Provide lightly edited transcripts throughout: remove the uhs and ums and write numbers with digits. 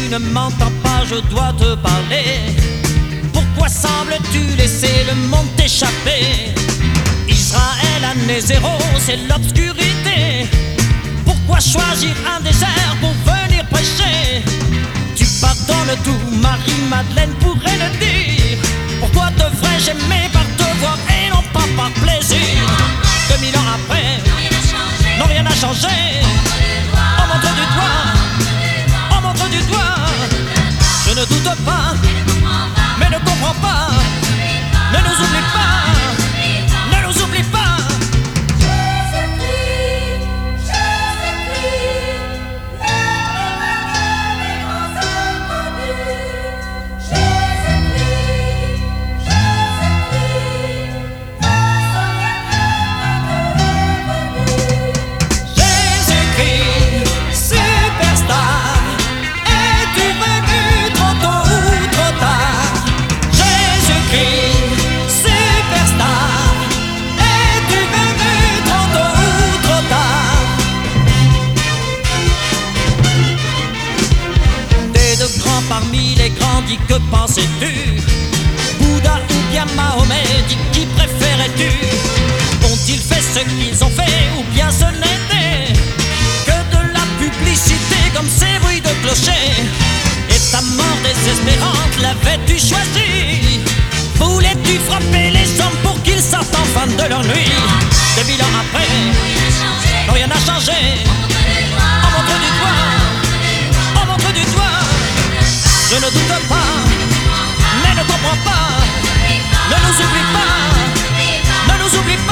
ne m'entends pas, je dois te parler. Pourquoi sembles-tu laisser le monde t'échapper? Israël, année zéro, c'est l'obscurité. Pourquoi choisir un désert pour venir prêcher? Tu pardonnes tout, Marie-Madeleine pourrait le dire. Pourquoi devrais-je aimer par devoir et non pas par plaisir? 2000 ans après, non rien n'a changé. On montre du doigt, on montre du doigt. Je ne doute pas, mais ne comprends pas. Ne nous oublie pas, ne nous oublie pas. Parmi les grands, dis que pensais-tu? Bouddha ou bien Mahomet, dis qui préférais-tu? Ont-ils fait ce qu'ils ont fait ou bien ce n'était que de la publicité comme ces bruits de clocher? Et ta mort désespérante, l'avais-tu choisie? Voulais-tu frapper les hommes pour qu'ils sortent enfin de leur nuit? 2000 ans après, non rien n'a changé. On montre du doigt, on montre du doigt. Je ne doute pas, mais ne comprends pas. Ne nous oublie pas, ne nous oublie pas.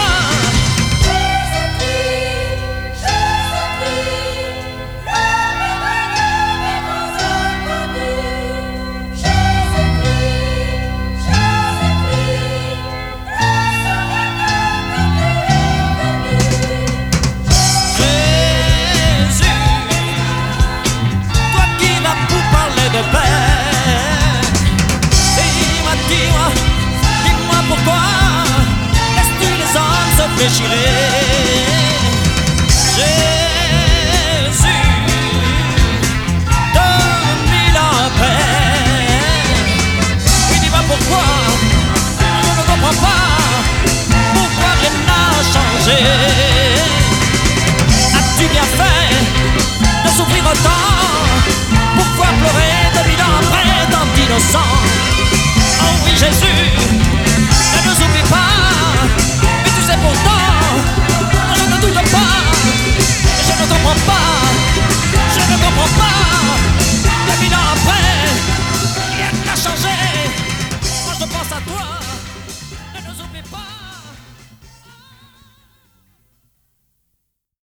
Dis-moi pourquoi laisses-tu les hommes se déchirer? Jésus, 2000 ans après. Oui, dis-moi pourquoi, je ne comprends pas. Pourquoi rien n'a changé? As-tu bien fait de souffrir autant? Pourquoi pleurer 2000 ans après tant d'innocents? Oh oui, Jésus,